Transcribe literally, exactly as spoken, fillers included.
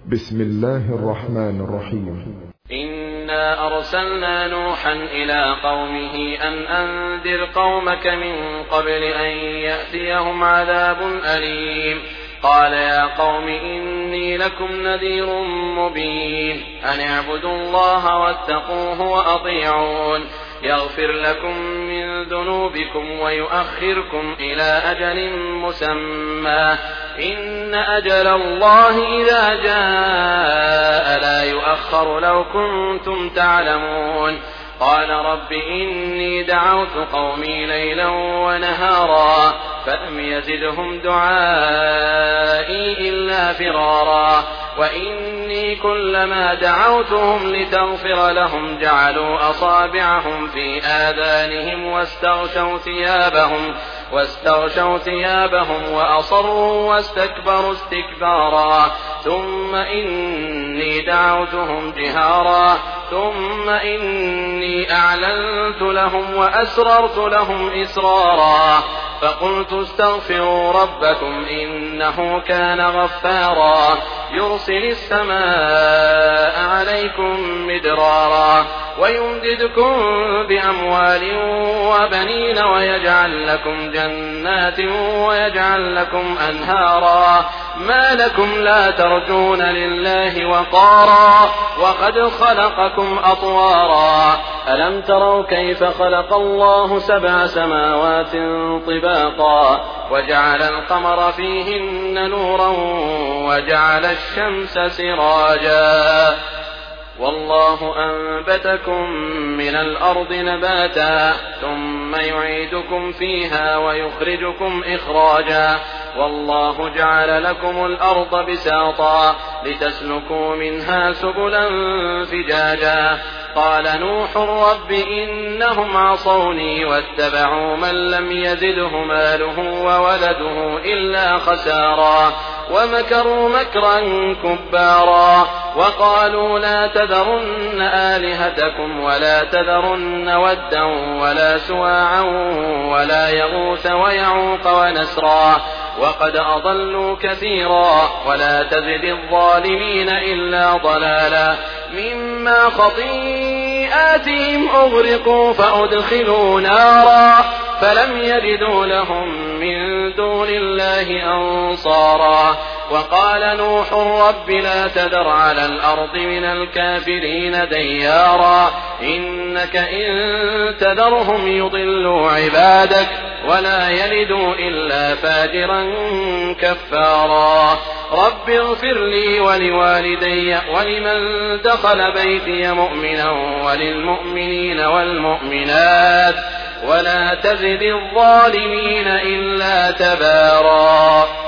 بسم الله الرحمن الرحيم. إنا أرسلنا نوحا إلى قومه أن أنذر قومك من قبل أن يأتيهم عذاب أليم. قال يا قوم إني لكم نذير مبين أن اعبدوا الله واتقوه وأطيعون يغفر لكم من ذنوبكم ويؤخركم إلى أجل مسمى إن أجل الله إذا جاء لا يؤخر لو كنتم تعلمون. قال رب إني دعوت قومي ليلا ونهارا فلم يزدهم دعائي إلا فرارا وإني كلما دعوتهم لتغفر لهم جعلوا أصابعهم في آذانهم واستغشوا ثيابهم واستغشوا ثيابهم وأصروا واستكبروا استكبارا ثم إني دعوتهم جهارا ثم إني أعلنت لهم وأسررت لهم إسرارا فقلت استغفروا ربكم إنه كان غفارا يرسل السماء عليكم مدرارا ويمددكم بأموال وبنين ويجعل لكم جنات ويجعل لكم أنهارا ما لكم لا ترجون لله وقارا وقد خلقكم أطوارا ألم تروا كيف خلق الله سبع سماوات طباقا وجعل القمر فيهن نورا وجعل الشمس سراجا والله أنبتكم من الأرض نباتا ثم يعيدكم فيها ويخرجكم إخراجا والله جعل لكم الأرض بساطا لتسلكوا منها سبلا فجاجا. قال نوح رب إنهم عصوني واتبعوا من لم يزده ماله وولده إلا خسارا ومكروا مكرا كبارا وقالوا لا تذرن آلهتكم ولا تذرن ودا ولا سواعا ولا يغوث ويعوق ونسرا وقد أضلوا كثيرا ولا تزد الظالمين إلا ضلالا مما خطيئاتهم أغرقوا فأدخلوا نارا فلم يجدوا لهم من دون الله أنصارا. وقال نوح رب لا تذر على الأرض من الكافرين ديارا إنك إن تذرهم يضلوا عبادك ولا يلدوا إلا فاجرا كفارا. رب اغفر لي ولوالدي ولمن دخل بيتي مؤمنا وللمؤمنين والمؤمنات ولا تزد الظالمين إلا تبارا.